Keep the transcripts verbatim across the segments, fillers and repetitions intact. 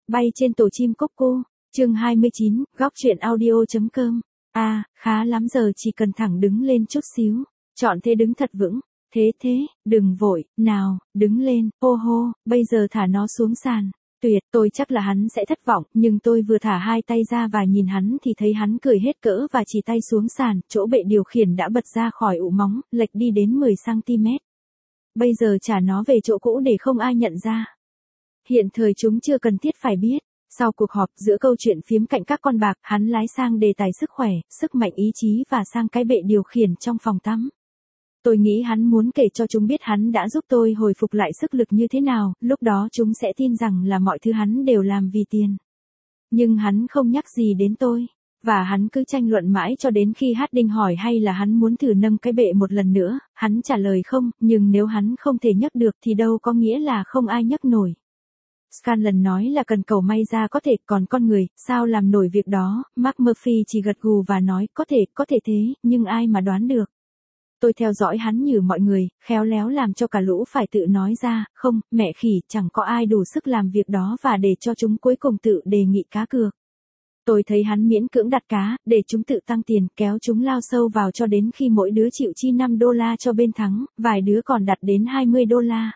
Bay trên tổ chim cúc cu, chương hai mươi chín, góc truyện audio.com. À, khá lắm giờ chỉ cần thẳng đứng lên chút xíu, chọn thế đứng thật vững, thế thế, đừng vội, nào, đứng lên, hô hô, bây giờ thả nó xuống sàn. Tuyệt, tôi chắc là hắn sẽ thất vọng, nhưng tôi vừa thả hai tay ra và nhìn hắn thì thấy hắn cười hết cỡ và chỉ tay xuống sàn, chỗ bệ điều khiển đã bật ra khỏi ụ móng, lệch đi đến mười xăng ti mét. Bây giờ trả nó về chỗ cũ để không ai nhận ra. Hiện thời chúng chưa cần thiết phải biết. Sau cuộc họp giữa câu chuyện phiếm cạnh các con bạc, hắn lái sang đề tài sức khỏe, sức mạnh ý chí và sang cái bệ điều khiển trong phòng tắm. Tôi nghĩ hắn muốn kể cho chúng biết hắn đã giúp tôi hồi phục lại sức lực như thế nào, lúc đó chúng sẽ tin rằng là mọi thứ hắn đều làm vì tiền. Nhưng hắn không nhắc gì đến tôi, và hắn cứ tranh luận mãi cho đến khi Harding hỏi hay là hắn muốn thử nâng cái bệ một lần nữa, hắn trả lời không, nhưng nếu hắn không thể nhấc được thì đâu có nghĩa là không ai nhấc nổi. Scanlon nói là cần cầu may ra có thể, còn con người, sao làm nổi việc đó, Mark Murphy chỉ gật gù và nói, có thể, có thể thế, nhưng ai mà đoán được. Tôi theo dõi hắn như mọi người, khéo léo làm cho cả lũ phải tự nói ra, không, mẹ khỉ, chẳng có ai đủ sức làm việc đó và để cho chúng cuối cùng tự đề nghị cá cược. Tôi thấy hắn miễn cưỡng đặt cá, để chúng tự tăng tiền, kéo chúng lao sâu vào cho đến khi mỗi đứa chịu chi năm đô la cho bên thắng, vài đứa còn đặt đến hai mươi đô la.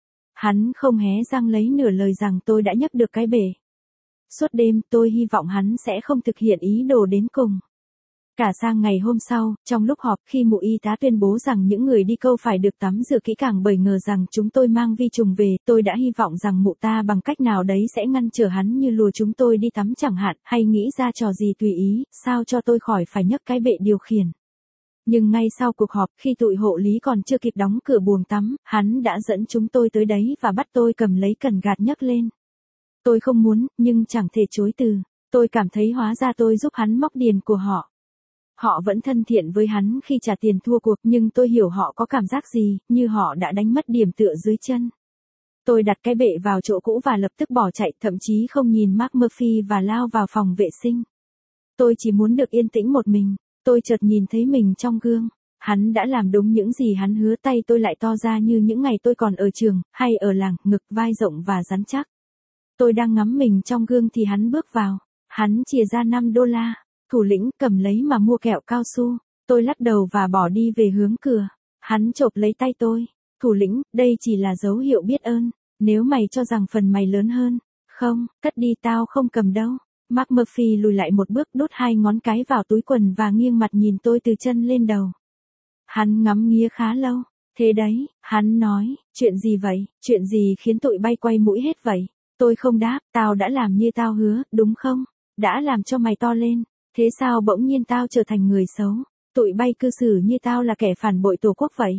Hắn không hé răng lấy nửa lời rằng tôi đã nhấc được cái bể. Suốt đêm tôi hy vọng hắn sẽ không thực hiện ý đồ đến cùng. Cả sang ngày hôm sau, trong lúc họp khi mụ y tá tuyên bố rằng những người đi câu phải được tắm rửa kỹ càng bởi ngờ rằng chúng tôi mang vi trùng về, tôi đã hy vọng rằng mụ ta bằng cách nào đấy sẽ ngăn trở hắn như lùa chúng tôi đi tắm chẳng hạn, hay nghĩ ra trò gì tùy ý, sao cho tôi khỏi phải nhấc cái bệ điều khiển. Nhưng ngay sau cuộc họp, khi tụi hộ lý còn chưa kịp đóng cửa buồng tắm, hắn đã dẫn chúng tôi tới đấy và bắt tôi cầm lấy cần gạt nhấc lên. Tôi không muốn, nhưng chẳng thể chối từ. Tôi cảm thấy hóa ra tôi giúp hắn móc điền của họ. Họ vẫn thân thiện với hắn khi trả tiền thua cuộc, nhưng tôi hiểu họ có cảm giác gì, như họ đã đánh mất điểm tựa dưới chân. Tôi đặt cái bệ vào chỗ cũ và lập tức bỏ chạy, thậm chí không nhìn Mark Murphy và lao vào phòng vệ sinh. Tôi chỉ muốn được yên tĩnh một mình. Tôi chợt nhìn thấy mình trong gương. Hắn đã làm đúng những gì hắn hứa, tay tôi lại to ra như những ngày tôi còn ở trường, hay ở làng, ngực vai rộng và rắn chắc. Tôi đang ngắm mình trong gương thì hắn bước vào. Hắn chìa ra năm đô la. Thủ lĩnh, cầm lấy mà mua kẹo cao su. Tôi lắc đầu và bỏ đi về hướng cửa. Hắn chộp lấy tay tôi. Thủ lĩnh, đây chỉ là dấu hiệu biết ơn. Nếu mày cho rằng phần mày lớn hơn. Không, cất đi, tao không cầm đâu. Mark Murphy lùi lại một bước, đút hai ngón cái vào túi quần và nghiêng mặt nhìn tôi từ chân lên đầu. Hắn ngắm nghía khá lâu. Thế đấy, hắn nói, chuyện gì vậy, chuyện gì khiến tụi bay quay mũi hết vậy? Tôi không đáp, tao đã làm như tao hứa, đúng không? Đã làm cho mày to lên. Thế sao bỗng nhiên tao trở thành người xấu? Tụi bay cư xử như tao là kẻ phản bội tổ quốc vậy.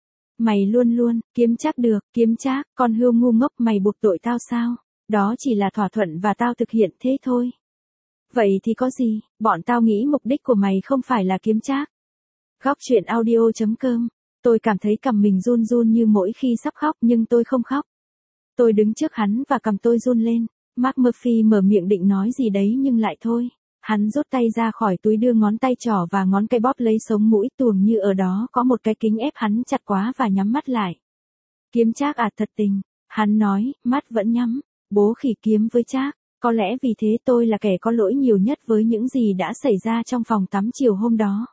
Mày luôn luôn, kiếm trác được, kiếm trác, con hươu ngu ngốc, mày buộc tội tao sao? Đó chỉ là thỏa thuận và tao thực hiện thế thôi. Vậy thì có gì, bọn tao nghĩ mục đích của mày không phải là kiếm trác. Góc truyện audio.com. Tôi cảm thấy cằm mình run run như mỗi khi sắp khóc, nhưng tôi không khóc. Tôi đứng trước hắn và cằm tôi run lên. Mark Murphy mở miệng định nói gì đấy nhưng lại thôi. Hắn rút tay ra khỏi túi, đưa ngón tay trỏ và ngón cái bóp lấy sống mũi, tuồng như ở đó có một cái kính ép hắn chặt quá và nhắm mắt lại. Kiếm trác à, thật tình. Hắn nói, mắt vẫn nhắm. Bố khỉ kiếm với trác. Có lẽ vì thế tôi là kẻ có lỗi nhiều nhất với những gì đã xảy ra trong phòng tắm chiều hôm đó.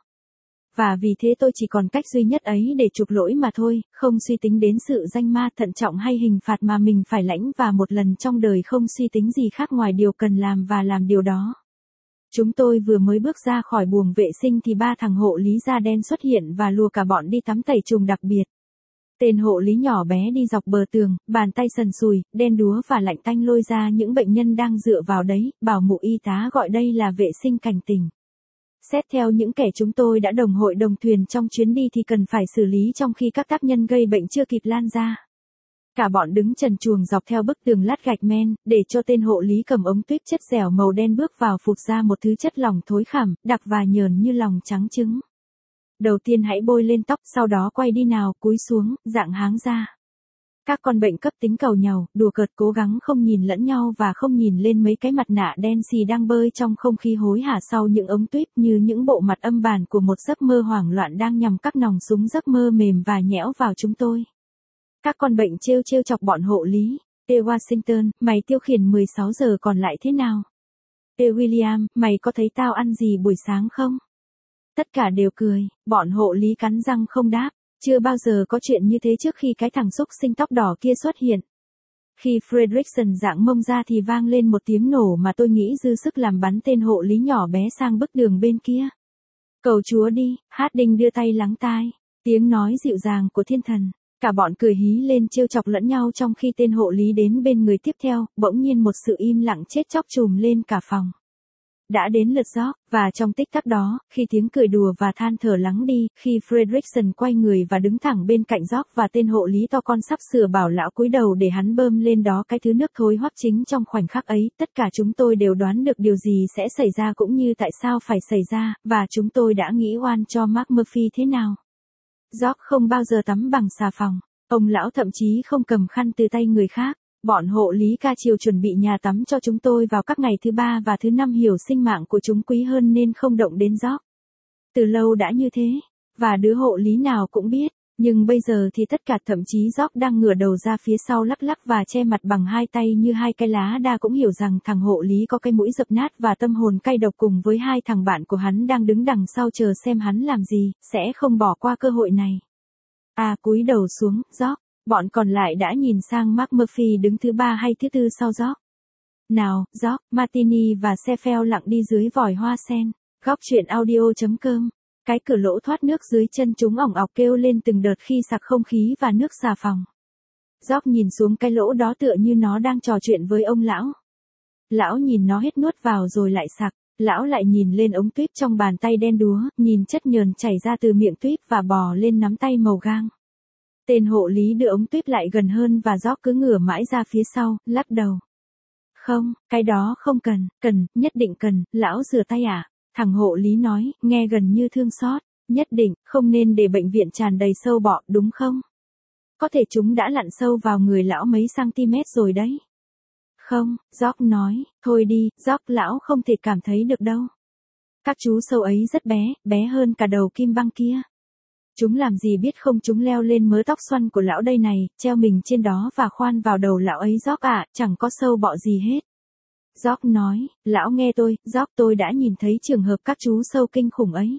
Và vì thế tôi chỉ còn cách duy nhất ấy để chuộc lỗi mà thôi, không suy tính đến sự danh ma thận trọng hay hình phạt mà mình phải lãnh, và một lần trong đời không suy tính gì khác ngoài điều cần làm và làm điều đó. Chúng tôi vừa mới bước ra khỏi buồng vệ sinh thì ba thằng hộ lý da đen xuất hiện và lùa cả bọn đi tắm tẩy trùng đặc biệt. Tên hộ lý nhỏ bé đi dọc bờ tường, bàn tay sần sùi, đen đúa và lạnh tanh lôi ra những bệnh nhân đang dựa vào đấy, bảo mụ y tá gọi đây là vệ sinh cảnh tỉnh. Xét theo những kẻ chúng tôi đã đồng hội đồng thuyền trong chuyến đi thì cần phải xử lý trong khi các tác nhân gây bệnh chưa kịp lan ra. Cả bọn đứng trần truồng dọc theo bức tường lát gạch men, để cho tên hộ lý cầm ống tuyếp chất dẻo màu đen bước vào phụt ra một thứ chất lỏng thối khảm, đặc và nhờn như lòng trắng trứng. Đầu tiên hãy bôi lên tóc, sau đó quay đi nào, cúi xuống, dạng háng ra. Các con bệnh cấp tính cầu nhàu, đùa cợt cố gắng không nhìn lẫn nhau và không nhìn lên mấy cái mặt nạ đen xì đang bơi trong không khí hối hả sau những ống tuyếp, như những bộ mặt âm bản của một giấc mơ hoảng loạn đang nhằm các nòng súng giấc mơ mềm và nhẽo vào chúng tôi. Các con bệnh trêu trêu chọc bọn hộ lý. Ê Washington, mày tiêu khiển mười sáu giờ còn lại thế nào? Ê William, mày có thấy tao ăn gì buổi sáng không? Tất cả đều cười, bọn hộ lý cắn răng không đáp. Chưa bao giờ có chuyện như thế trước khi cái thằng xúc sinh tóc đỏ kia xuất hiện. Khi Fredrickson dạng mông ra thì vang lên một tiếng nổ mà tôi nghĩ dư sức làm bắn tên hộ lý nhỏ bé sang bức đường bên kia. Cầu Chúa đi, Harding đưa tay lắng tai. Tiếng nói dịu dàng của thiên thần. Cả bọn cười hí lên trêu chọc lẫn nhau trong khi tên hộ lý đến bên người tiếp theo, bỗng nhiên một sự im lặng chết chóc trùm lên cả phòng. Đã đến lượt George, và trong tích tắc đó, khi tiếng cười đùa và than thở lắng đi, khi Fredrickson quay người và đứng thẳng bên cạnh George và tên hộ lý to con sắp sửa bảo lão cúi đầu để hắn bơm lên đó cái thứ nước thối hoắc chính trong khoảnh khắc ấy, tất cả chúng tôi đều đoán được điều gì sẽ xảy ra cũng như tại sao phải xảy ra, và chúng tôi đã nghĩ oan cho Mark Murphy thế nào. George không bao giờ tắm bằng xà phòng, ông lão thậm chí không cầm khăn từ tay người khác. Bọn hộ lý ca chiều chuẩn bị nhà tắm cho chúng tôi vào các ngày thứ ba và thứ năm, hiểu sinh mạng của chúng quý hơn nên không động đến George. Từ lâu đã như thế, và đứa hộ lý nào cũng biết, nhưng bây giờ thì tất cả, thậm chí George đang ngửa đầu ra phía sau lắc lắc và che mặt bằng hai tay như hai cái lá đa cũng hiểu rằng thằng hộ lý có cái mũi dập nát và tâm hồn cay độc cùng với hai thằng bạn của hắn đang đứng đằng sau chờ xem hắn làm gì, sẽ không bỏ qua cơ hội này. À, cúi đầu xuống, George. Bọn còn lại đã nhìn sang Mark Murphy đứng thứ ba hay thứ tư sau George. Nào, George, Martini và Sheffield lặng đi dưới vòi hoa sen. Góc chuyện audio chấm com. Cái cửa lỗ thoát nước dưới chân chúng ỏng ọc kêu lên từng đợt khi sặc không khí và nước xà phòng. George nhìn xuống cái lỗ đó tựa như nó đang trò chuyện với ông lão. Lão nhìn nó hết nuốt vào rồi lại sặc. Lão lại nhìn lên ống tuyếp trong bàn tay đen đúa, nhìn chất nhờn chảy ra từ miệng tuyếp và bò lên nắm tay màu gang. Tên hộ lý đưa ống tuyếp lại gần hơn và George cứ ngửa mãi ra phía sau, lắc đầu. Không, cái đó không cần, cần, nhất định cần, lão rửa tay à? Thằng hộ lý nói, nghe gần như thương xót, nhất định, không nên để bệnh viện tràn đầy sâu bọ, đúng không? Có thể chúng đã lặn sâu vào người lão mấy cm rồi đấy. Không, George nói, thôi đi, George, lão không thể cảm thấy được đâu. Các chú sâu ấy rất bé, bé hơn cả đầu kim băng kia. Chúng làm gì biết không, chúng leo lên mớ tóc xoăn của lão đây này, treo mình trên đó và khoan vào đầu lão ấy. George à, chẳng có sâu bọ gì hết. George nói, lão nghe tôi, George, tôi đã nhìn thấy trường hợp các chú sâu kinh khủng ấy.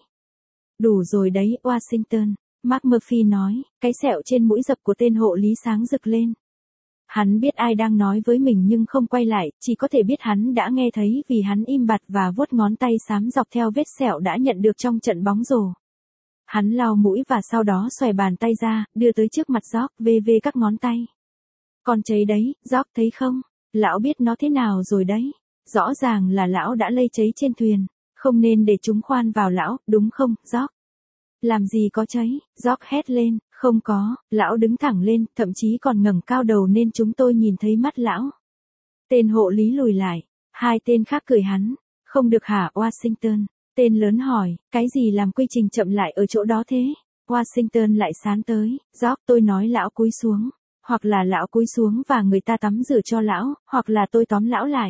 Đủ rồi đấy, Washington, Mark Murphy nói, cái sẹo trên mũi dập của tên hộ lý sáng rực lên. Hắn biết ai đang nói với mình nhưng không quay lại, chỉ có thể biết hắn đã nghe thấy vì hắn im bặt và vuốt ngón tay xám dọc theo vết sẹo đã nhận được trong trận bóng rổ. Hắn lau mũi và sau đó xòe bàn tay ra, đưa tới trước mặt George, vê vê các ngón tay. Còn cháy đấy, George thấy không? Lão biết nó thế nào rồi đấy. Rõ ràng là lão đã lây cháy trên thuyền. Không nên để chúng khoan vào lão, đúng không, George? Làm gì có cháy, George hét lên, không có, lão đứng thẳng lên, thậm chí còn ngẩng cao đầu nên chúng tôi nhìn thấy mắt lão. Tên hộ lý lùi lại, hai tên khác cười hắn, không được hả, Washington? Tên lớn hỏi, cái gì làm quy trình chậm lại ở chỗ đó thế? Washington lại sán tới, George, tôi nói lão cúi xuống, hoặc là lão cúi xuống và người ta tắm rửa cho lão, hoặc là tôi tóm lão lại.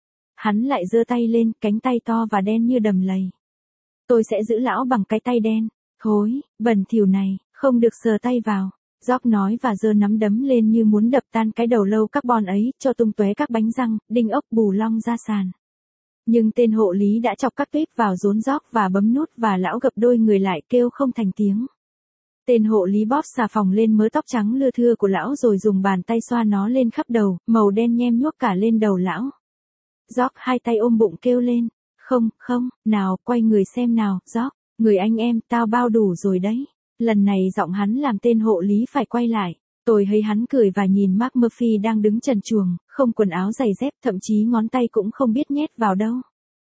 Hắn lại giơ tay lên, cánh tay to và đen như đầm lầy. Tôi sẽ giữ lão bằng cái tay đen. Thối, bẩn thỉu này, không được sờ tay vào. George nói và giơ nắm đấm lên như muốn đập tan cái đầu lâu carbon ấy, cho tung tóe các bánh răng, đinh ốc bù long ra sàn. Nhưng tên hộ lý đã chọc các tuyếp vào rốn George và bấm nút và lão gập đôi người lại kêu không thành tiếng. Tên hộ lý bóp xà phòng lên mớ tóc trắng lưa thưa của lão rồi dùng bàn tay xoa nó lên khắp đầu, màu đen nhem nhuốc cả lên đầu lão. George hai tay ôm bụng kêu lên, không, không, nào, quay người xem nào, George, người anh em, tao bao đủ rồi đấy. Lần này giọng hắn làm tên hộ lý phải quay lại. Tôi thấy hắn cười và nhìn Mark Murphy đang đứng trần truồng, không quần áo giày dép, thậm chí ngón tay cũng không biết nhét vào đâu.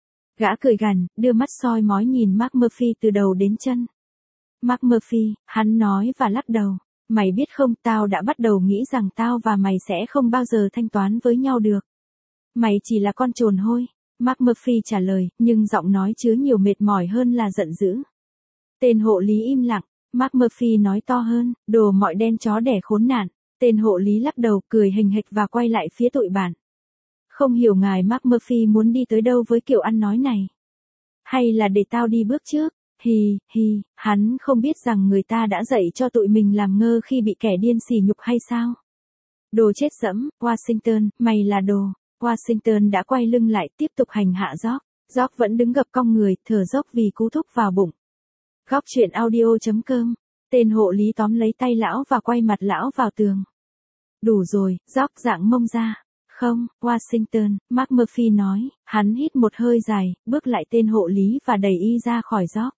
Gã cười gằn, đưa mắt soi mói nhìn Mark Murphy từ đầu đến chân. Mark Murphy, hắn nói và lắc đầu. Mày biết không, tao đã bắt đầu nghĩ rằng tao và mày sẽ không bao giờ thanh toán với nhau được. Mày chỉ là con trồn hôi. Mark Murphy trả lời, nhưng giọng nói chứa nhiều mệt mỏi hơn là giận dữ. Tên hộ lý im lặng. Mark Murphy nói to hơn, đồ mọi đen chó đẻ khốn nạn. Tên hộ lý lắc đầu, cười hình hịch và quay lại phía tụi bạn. Không hiểu ngài Mark Murphy muốn đi tới đâu với kiểu ăn nói này. Hay là để tao đi bước trước? Hì, hì, hắn không biết rằng người ta đã dạy cho tụi mình làm ngơ khi bị kẻ điên sỉ nhục hay sao? Đồ chết dẫm, Washington, mày là đồ. Washington đã quay lưng lại tiếp tục hành hạ George. George vẫn đứng gập cong người, thở dốc vì cú thúc vào bụng. Góc truyện audio.com. Tên hộ lý tóm lấy tay lão và quay mặt lão vào tường. Đủ rồi, George dạng mông ra. Không, Washington, Mark Murphy nói, hắn hít một hơi dài, bước lại tên hộ lý và đẩy y ra khỏi George.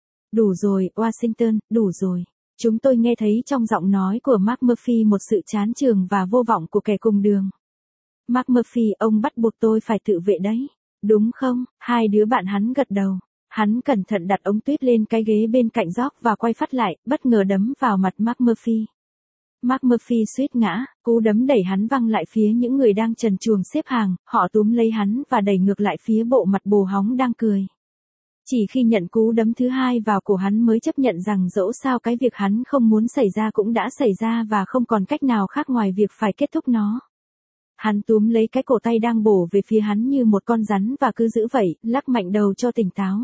Đủ rồi, Washington, đủ rồi. Chúng tôi nghe thấy trong giọng nói của Mark Murphy một sự chán chường và vô vọng của kẻ cùng đường. Mark Murphy, ông bắt buộc tôi phải tự vệ đấy. Đúng không? Hai đứa bạn hắn gật đầu. Hắn cẩn thận đặt ống tuyết lên cái ghế bên cạnh George và quay phát lại, bất ngờ đấm vào mặt Mark Murphy. Mark Murphy suýt ngã, cú đấm đẩy hắn văng lại phía những người đang trần truồng xếp hàng, họ túm lấy hắn và đẩy ngược lại phía bộ mặt bồ hóng đang cười. Chỉ khi nhận cú đấm thứ hai vào cổ hắn mới chấp nhận rằng dẫu sao cái việc hắn không muốn xảy ra cũng đã xảy ra và không còn cách nào khác ngoài việc phải kết thúc nó. Hắn túm lấy cái cổ tay đang bổ về phía hắn như một con rắn và cứ giữ vậy, lắc mạnh đầu cho tỉnh táo.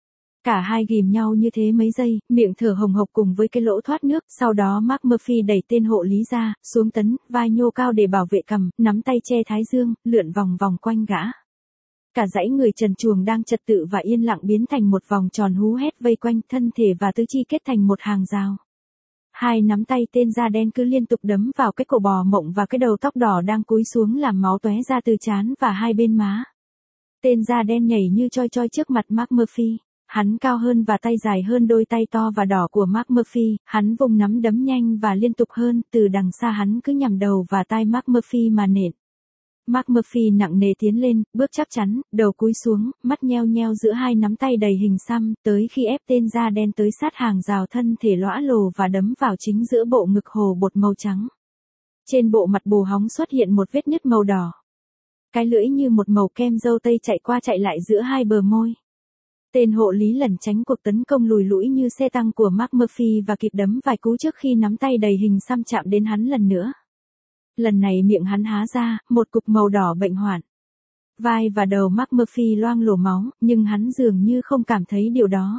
Cả hai ghìm nhau như thế mấy giây, miệng thở hồng hộc cùng với cái lỗ thoát nước, sau đó Mark Murphy đẩy tên hộ lý ra, xuống tấn, vai nhô cao để bảo vệ cằm, nắm tay che thái dương, lượn vòng vòng quanh gã. Cả dãy người trần truồng đang trật tự và yên lặng biến thành một vòng tròn hú hét vây quanh thân thể và tứ chi kết thành một hàng rào. Hai nắm tay tên da đen cứ liên tục đấm vào cái cổ bò mộng và cái đầu tóc đỏ đang cúi xuống làm máu tóe ra từ trán và hai bên má. Tên da đen nhảy như choi choi trước mặt Mark Murphy. Hắn cao hơn và tay dài hơn đôi tay to và đỏ của Mark Murphy, hắn vùng nắm đấm nhanh và liên tục hơn, từ đằng xa hắn cứ nhằm đầu và tai Mark Murphy mà nện. Mark Murphy nặng nề tiến lên, bước chắc chắn, đầu cúi xuống, mắt nheo nheo giữa hai nắm tay đầy hình xăm, tới khi ép tên da đen tới sát hàng rào thân thể lõa lồ và đấm vào chính giữa bộ ngực hồ bột màu trắng. Trên bộ mặt bồ hóng xuất hiện một vết nứt màu đỏ. Cái lưỡi như một màu kem dâu tây chạy qua chạy lại giữa hai bờ môi. Tên hộ lý lẩn tránh cuộc tấn công lùi lũi như xe tăng của Mark Murphy và kịp đấm vài cú trước khi nắm tay đầy hình xăm chạm đến hắn lần nữa. Lần này miệng hắn há ra, một cục màu đỏ bệnh hoạn. Vai và đầu Mark Murphy loang lổ máu, nhưng hắn dường như không cảm thấy điều đó.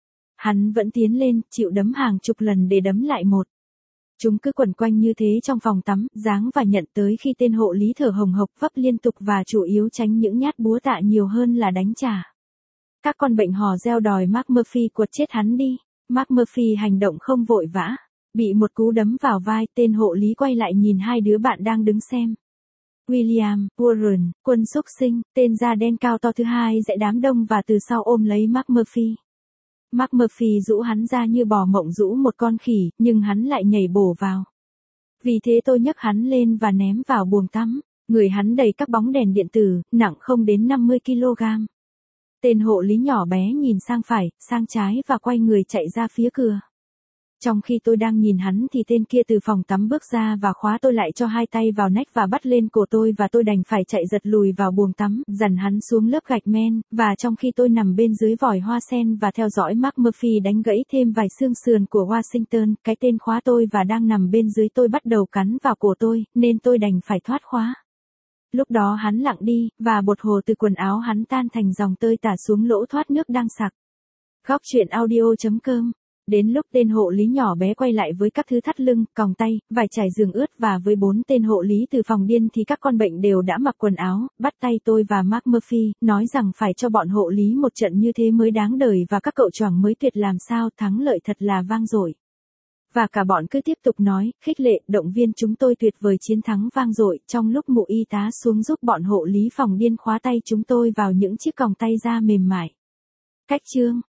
Hắn vẫn tiến lên, chịu đấm hàng chục lần để đấm lại một. Chúng cứ quẩn quanh như thế trong phòng tắm, giáng và nhận tới khi tên hộ lý thở hồng hộc vấp liên tục và chủ yếu tránh những nhát búa tạ nhiều hơn là đánh trả. Các con bệnh hò reo đòi Mark Murphy quật chết hắn đi. Mark Murphy hành động không vội vã. Bị một cú đấm vào vai, tên hộ lý quay lại nhìn hai đứa bạn đang đứng xem. William, Warren, quân xúc sinh, tên da đen cao to thứ hai dãy đám đông và từ sau ôm lấy Mark Murphy. Mark Murphy rũ hắn ra như bò mộng rũ một con khỉ, nhưng hắn lại nhảy bổ vào. Vì thế tôi nhấc hắn lên và ném vào buồng tắm. Người hắn đầy các bóng đèn điện tử, nặng không đến năm mươi ki lô gam. Tên hộ lý nhỏ bé nhìn sang phải, sang trái và quay người chạy ra phía cửa. Trong khi tôi đang nhìn hắn thì tên kia từ phòng tắm bước ra và khóa tôi lại cho hai tay vào nách và bắt lên cổ tôi và tôi đành phải chạy giật lùi vào buồng tắm, dằn hắn xuống lớp gạch men, và trong khi tôi nằm bên dưới vòi hoa sen và theo dõi Mark Murphy đánh gãy thêm vài xương sườn của Washington, cái tên khóa tôi và đang nằm bên dưới tôi bắt đầu cắn vào cổ tôi, nên tôi đành phải thoát khóa. Lúc đó hắn lặng đi, và bột hồ từ quần áo hắn tan thành dòng tơi tả xuống lỗ thoát nước đang sặc. Góc truyện audio.com. Đến lúc tên hộ lý nhỏ bé quay lại với các thứ thắt lưng, còng tay, vải trải giường ướt và với bốn tên hộ lý từ phòng điên thì các con bệnh đều đã mặc quần áo, bắt tay tôi và Mark Murphy, nói rằng phải cho bọn hộ lý một trận như thế mới đáng đời và các cậu choàng mới tuyệt làm sao, thắng lợi thật là vang dội. Và cả bọn cứ tiếp tục nói, khích lệ, động viên chúng tôi tuyệt vời chiến thắng vang dội, trong lúc mụ y tá xuống giúp bọn hộ lý phòng điên khóa tay chúng tôi vào những chiếc còng tay da mềm mại. Cách chương